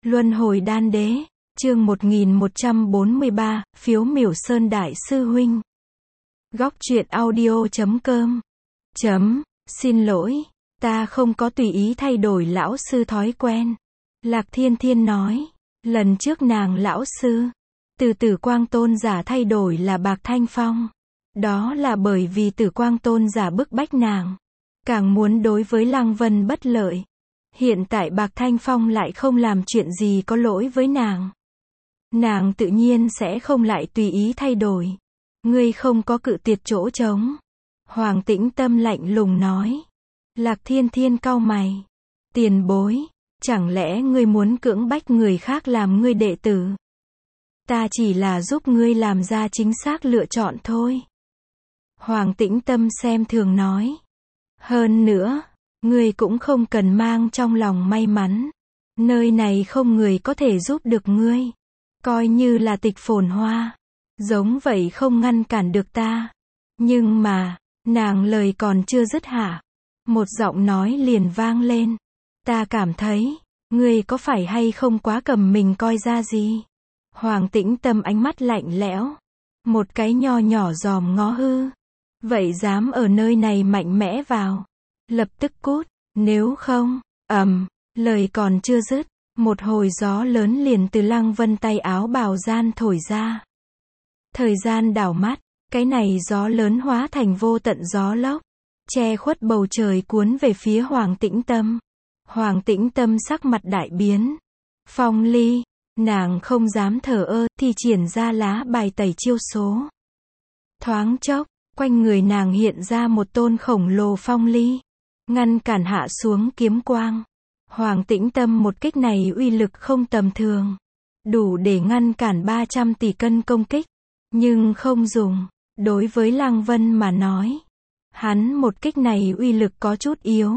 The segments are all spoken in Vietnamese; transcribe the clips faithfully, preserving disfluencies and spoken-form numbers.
Luân hồi đan đế, chương một nghìn một trăm bốn mươi ba, phiếu miểu sơn đại sư huynh. Góc truyện audio chấm com. Chấm, xin lỗi, ta không có tùy ý thay đổi lão sư thói quen. Lạc Thiên Thiên nói, lần trước nàng lão sư, từ Tử Quang Tôn giả thay đổi là Bạc Thanh Phong. Đó là bởi vì Tử Quang Tôn giả bức bách nàng, càng muốn đối với Lăng Vân bất lợi. Hiện tại Bạc Thanh Phong lại không làm chuyện gì có lỗi với nàng. Nàng tự nhiên sẽ không lại tùy ý thay đổi. Ngươi không có cự tuyệt chỗ trống. Hoàng Tĩnh Tâm lạnh lùng nói. Lạc Thiên Thiên cau mày. Tiền bối, chẳng lẽ ngươi muốn cưỡng bách người khác làm ngươi đệ tử? Ta chỉ là giúp ngươi làm ra chính xác lựa chọn thôi. Hoàng Tĩnh Tâm xem thường nói. Hơn nữa, ngươi cũng không cần mang trong lòng may mắn. Nơi này không người có thể giúp được ngươi. Coi như là Tịch Phồn Hoa. Giống vậy không ngăn cản được ta. Nhưng mà, nàng lời còn chưa dứt hả. Một giọng nói liền vang lên. Ta cảm thấy, ngươi có phải hay không quá cầm mình coi ra gì? Hoàng Tĩnh Tâm ánh mắt lạnh lẽo. Một cái nho nhỏ giòm ngó hư. Vậy dám ở nơi này mạnh mẽ vào. Lập tức cút, nếu không, ầm, lời còn chưa dứt, một hồi gió lớn liền từ Lăng Vân tay áo bào gian thổi ra. Thời gian đảo mắt, cái này gió lớn hóa thành vô tận gió lốc, che khuất bầu trời cuốn về phía Hoàng Tĩnh Tâm. Hoàng Tĩnh Tâm sắc mặt đại biến. Phong Ly, nàng không dám thờ ơ, thì triển ra lá bài tẩy chiêu số. Thoáng chốc, quanh người nàng hiện ra một tôn khổng lồ Phong Ly, ngăn cản hạ xuống kiếm quang. Hoàng Tĩnh Tâm một kích này uy lực không tầm thường, đủ để ngăn cản ba trăm tỷ cân công kích, nhưng không dùng. Đối với Lăng Vân mà nói, hắn một kích này uy lực có chút yếu.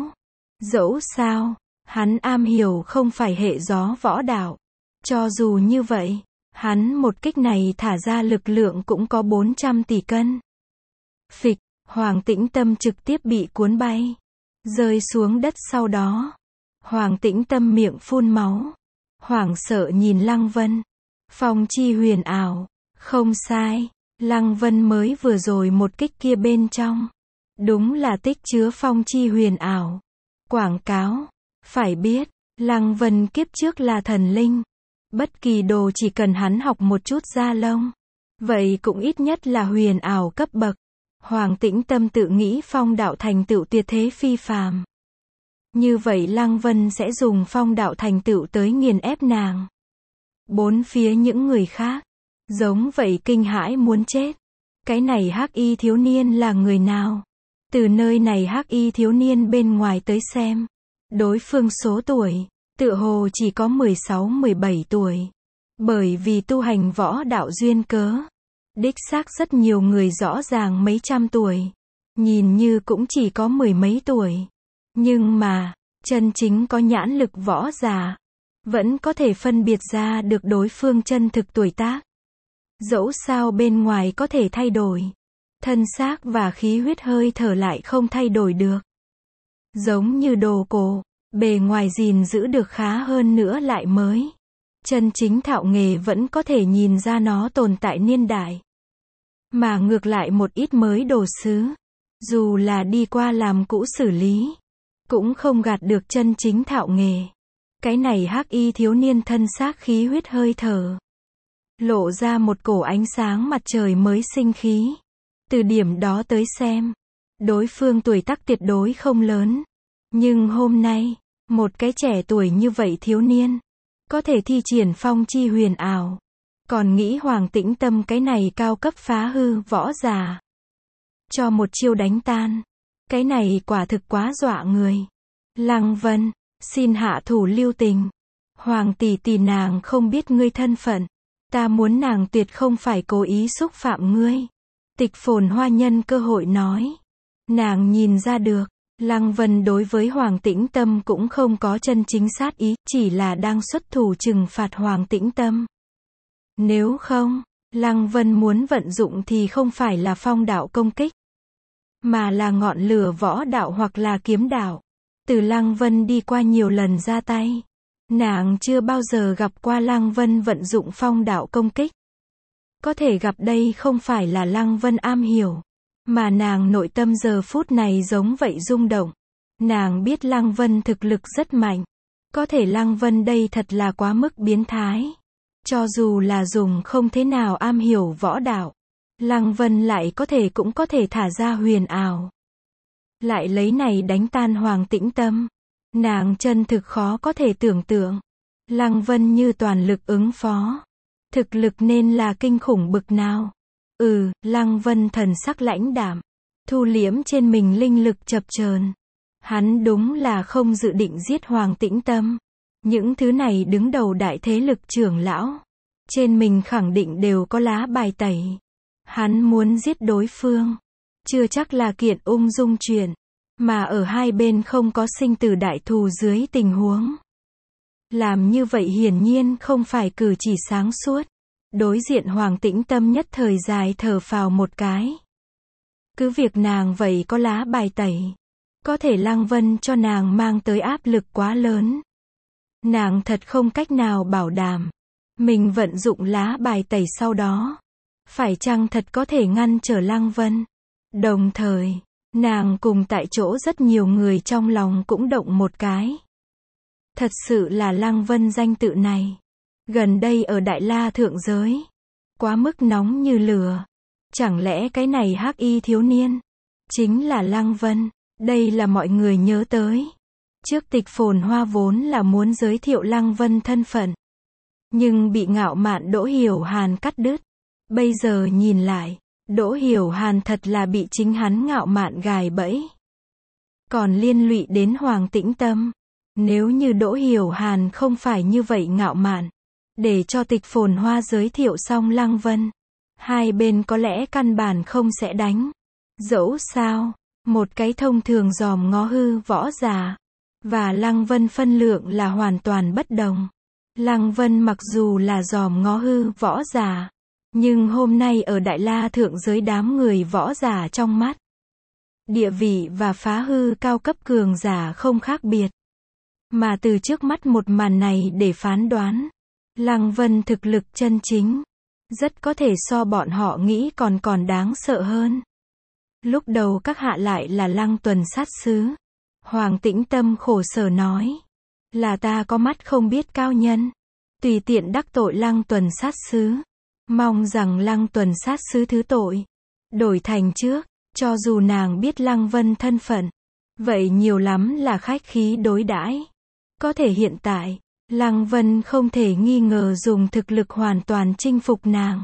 Dẫu sao, hắn am hiểu không phải hệ gió võ đạo. Cho dù như vậy, hắn một kích này thả ra lực lượng cũng có bốn trăm tỷ cân. Phịch, Hoàng Tĩnh Tâm trực tiếp bị cuốn bay, rơi xuống đất. Sau đó, Hoàng Tĩnh Tâm miệng phun máu, hoảng sợ nhìn Lăng Vân. Phong chi huyền ảo, không sai, Lăng Vân mới vừa rồi một kích kia bên trong, đúng là tích chứa phong chi huyền ảo. Quảng cáo, phải biết, Lăng Vân kiếp trước là thần linh. Bất kỳ đồ chỉ cần hắn học một chút da lông, vậy cũng ít nhất là huyền ảo cấp bậc. Hoàng Tĩnh Tâm tự nghĩ phong đạo thành tựu tuyệt thế phi phàm. Như vậy Lăng Vân sẽ dùng phong đạo thành tựu tới nghiền ép nàng. Bốn phía những người khác, giống vậy kinh hãi muốn chết. Cái này hắc y thiếu niên là người nào? Từ nơi này hắc y thiếu niên bên ngoài tới xem, đối phương số tuổi, tựa hồ chỉ có mười sáu mười bảy tuổi. Bởi vì tu hành võ đạo duyên cớ, đích xác rất nhiều người rõ ràng mấy trăm tuổi, nhìn như cũng chỉ có mười mấy tuổi. Nhưng mà, chân chính có nhãn lực võ giả, vẫn có thể phân biệt ra được đối phương chân thực tuổi tác. Dẫu sao bên ngoài có thể thay đổi, thân xác và khí huyết hơi thở lại không thay đổi được. Giống như đồ cổ, bề ngoài gìn giữ được khá hơn nữa lại mới. Chân chính thạo nghề vẫn có thể nhìn ra nó tồn tại niên đại. Mà ngược lại một ít mới đồ sứ, dù là đi qua làm cũ xử lý, cũng không gạt được chân chính thạo nghề. Cái này hắc y thiếu niên thân xác khí huyết hơi thở, lộ ra một cổ ánh sáng mặt trời mới sinh khí. Từ điểm đó tới xem, đối phương tuổi tác tuyệt đối không lớn. Nhưng hôm nay, một cái trẻ tuổi như vậy thiếu niên, có thể thi triển phong chi huyền ảo. Còn nghĩ Hoàng Tĩnh Tâm cái này cao cấp phá hư võ giả, cho một chiêu đánh tan. Cái này quả thực quá dọa người. Lăng Vân, xin hạ thủ lưu tình. Hoàng tỷ tỷ nàng không biết ngươi thân phận. Ta muốn nàng tuyệt không phải cố ý xúc phạm ngươi. Tịch Phồn Hoa nhân cơ hội nói. Nàng nhìn ra được, Lăng Vân đối với Hoàng Tĩnh Tâm cũng không có chân chính sát ý, chỉ là đang xuất thủ trừng phạt Hoàng Tĩnh Tâm. Nếu không, Lăng Vân muốn vận dụng thì không phải là phong đạo công kích, mà là ngọn lửa võ đạo hoặc là kiếm đạo. Từ Lăng Vân đi qua nhiều lần ra tay, Nàng chưa bao giờ gặp qua Lăng Vân vận dụng phong đạo công kích. Có thể gặp đây không phải là Lăng Vân am hiểu, mà nàng nội tâm giờ phút này giống vậy rung động. Nàng biết Lăng Vân thực lực rất mạnh. Có thể Lăng Vân đây thật là quá mức biến thái. Cho dù là dùng không thế nào am hiểu võ đạo, Lăng Vân lại có thể cũng có thể thả ra huyền ảo. Lại lấy này đánh tan Hoàng Tĩnh Tâm. Nàng chân thực khó có thể tưởng tượng. Lăng Vân như toàn lực ứng phó. Thực lực nên là kinh khủng bực nào. Ừ, Lăng Vân thần sắc lãnh đạm. Thu liễm trên mình linh lực chập chờn. Hắn đúng là không dự định giết Hoàng Tĩnh Tâm. Những thứ này đứng đầu đại thế lực trưởng lão. Trên mình khẳng định đều có lá bài tẩy. Hắn muốn giết đối phương. Chưa chắc là kiện ung dung chuyện. Mà ở hai bên không có sinh tử đại thù dưới tình huống. Làm như vậy hiển nhiên không phải cử chỉ sáng suốt. Đối diện Hoàng Tĩnh Tâm nhất thời dài thở phào một cái. Cứ việc nàng vậy có lá bài tẩy. Có thể Lăng Vân cho nàng mang tới áp lực quá lớn. Nàng thật không cách nào bảo đảm. Mình vận dụng lá bài tẩy sau đó. Phải chăng thật có thể ngăn trở Lăng Vân. Đồng thời, nàng cùng tại chỗ rất nhiều người trong lòng cũng động một cái. Thật sự là Lăng Vân danh tự này. Gần đây ở Đại La thượng giới. Quá mức nóng như lửa. Chẳng lẽ cái này hắc y thiếu niên. Chính là Lăng Vân. Đây là mọi người nhớ tới. Trước Tịch Phồn Hoa vốn là muốn giới thiệu Lăng Vân thân phận. Nhưng bị ngạo mạn Đỗ Hiểu Hàn cắt đứt. Bây giờ nhìn lại. Đỗ Hiểu Hàn thật là bị chính hắn ngạo mạn gài bẫy. Còn liên lụy đến Hoàng Tĩnh Tâm. Nếu như Đỗ Hiểu Hàn không phải như vậy ngạo mạn. Để cho Tịch Phồn Hoa giới thiệu xong Lăng Vân. Hai bên có lẽ căn bản không sẽ đánh. Dẫu sao, một cái thông thường dòm ngó hư võ giả. Và Lăng Vân phân lượng là hoàn toàn bất đồng. Lăng Vân mặc dù là dòm ngó hư võ giả. Nhưng hôm nay ở Đại La thượng giới đám người võ giả trong mắt. Địa vị và phá hư cao cấp cường giả không khác biệt. Mà từ trước mắt một màn này để phán đoán. Lăng Vân thực lực chân chính. Rất có thể so bọn họ nghĩ còn còn đáng sợ hơn. Lúc đầu các hạ lại là Lăng Tuần sát sứ. Hoàng Tĩnh Tâm khổ sở nói. Là ta có mắt không biết cao nhân. Tùy tiện đắc tội Lăng Tuần sát sứ. Mong rằng Lăng Tuần sát sứ thứ tội. Đổi thành trước, cho dù nàng biết Lăng Vân thân phận. Vậy nhiều lắm là khách khí đối đãi. Có thể hiện tại, Lăng Vân không thể nghi ngờ dùng thực lực hoàn toàn chinh phục nàng.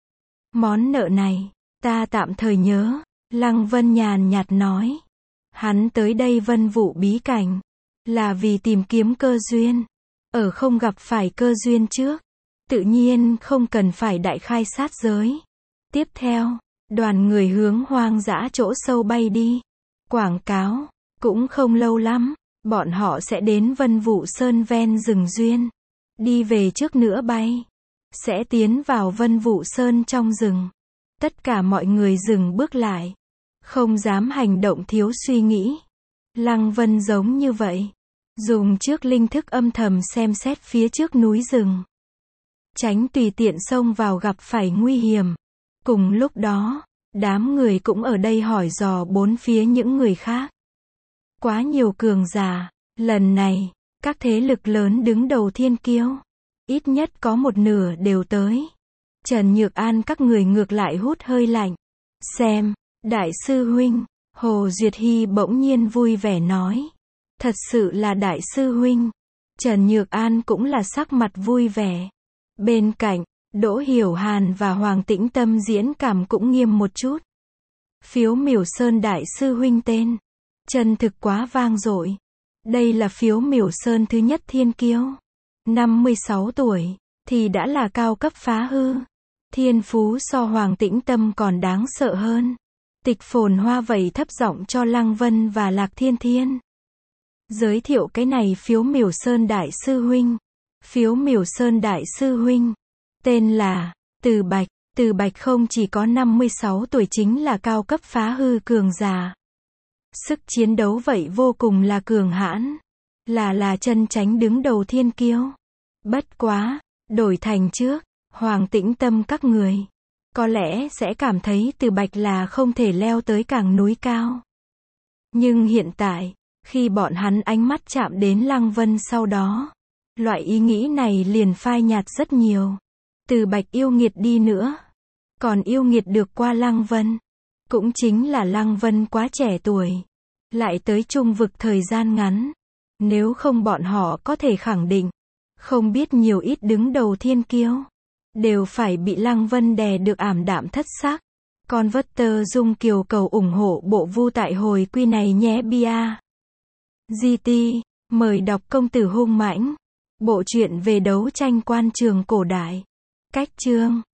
Món nợ này, ta tạm thời nhớ. Lăng Vân nhàn nhạt nói. Hắn tới đây Vân Vũ bí cảnh. Là vì tìm kiếm cơ duyên. Ở không gặp phải cơ duyên trước. Tự nhiên không cần phải đại khai sát giới. Tiếp theo, đoàn người hướng hoang dã chỗ sâu bay đi. Quảng cáo, cũng không lâu lắm, bọn họ sẽ đến Vân Vũ Sơn ven rừng duyên. Đi về trước nữa bay. Sẽ tiến vào Vân Vũ Sơn trong rừng. Tất cả mọi người dừng bước lại. Không dám hành động thiếu suy nghĩ. Lăng Vân giống như vậy. Dùng trước linh thức âm thầm xem xét phía trước núi rừng. Tránh tùy tiện xông vào gặp phải nguy hiểm. Cùng lúc đó, đám người cũng ở đây hỏi dò bốn phía những người khác. Quá nhiều cường giả. Lần này, các thế lực lớn đứng đầu thiên kiêu. Ít nhất có một nửa đều tới. Trần Nhược An các người ngược lại hút hơi lạnh. Xem, đại sư huynh. Hồ Duyệt Hy bỗng nhiên vui vẻ nói. Thật sự là đại sư huynh. Trần Nhược An cũng là sắc mặt vui vẻ. Bên cạnh, Đỗ Hiểu Hàn và Hoàng Tĩnh Tâm diễn cảm cũng nghiêm một chút. Phiếu Miểu Sơn đại sư huynh tên. Chân thực quá vang dội. Đây là Phiếu Miểu Sơn thứ nhất thiên kiêu. năm mươi sáu tuổi, thì đã là cao cấp phá hư. Thiên phú so Hoàng Tĩnh Tâm còn đáng sợ hơn. Tịch Phồn Hoa vậy thấp giọng cho Lăng Vân và Lạc Thiên Thiên. Giới thiệu cái này Phiếu Miểu Sơn đại sư huynh. Phiếu Miểu Sơn đại sư huynh. Tên là, Từ Bạch. Từ Bạch không chỉ có năm mươi sáu tuổi chính là cao cấp phá hư cường giả. Sức chiến đấu vậy vô cùng là cường hãn. là là chân tránh đứng đầu thiên kiêu. Bất quá, đổi thành trước, Hoàng Tĩnh Tâm các người, có lẽ sẽ cảm thấy Từ Bạch là không thể leo tới cảng núi cao. Nhưng hiện tại, khi bọn hắn ánh mắt chạm đến Lăng Vân sau đó, loại ý nghĩ này liền phai nhạt rất nhiều. Từ Bạch yêu nghiệt đi nữa, còn yêu nghiệt được qua Lăng Vân, cũng chính là Lăng Vân quá trẻ tuổi, lại tới trung vực thời gian ngắn. Nếu không bọn họ có thể khẳng định, không biết nhiều ít đứng đầu thiên kiêu, đều phải bị Lăng Vân đè được ảm đạm thất sắc. Con vất tơ Dung Kiều cầu ủng hộ bộ vu tại hồi quy này nhé bia. giê tê, mời đọc Công tử hung mãnh. Bộ truyện về đấu tranh quan trường cổ đại. Cách chương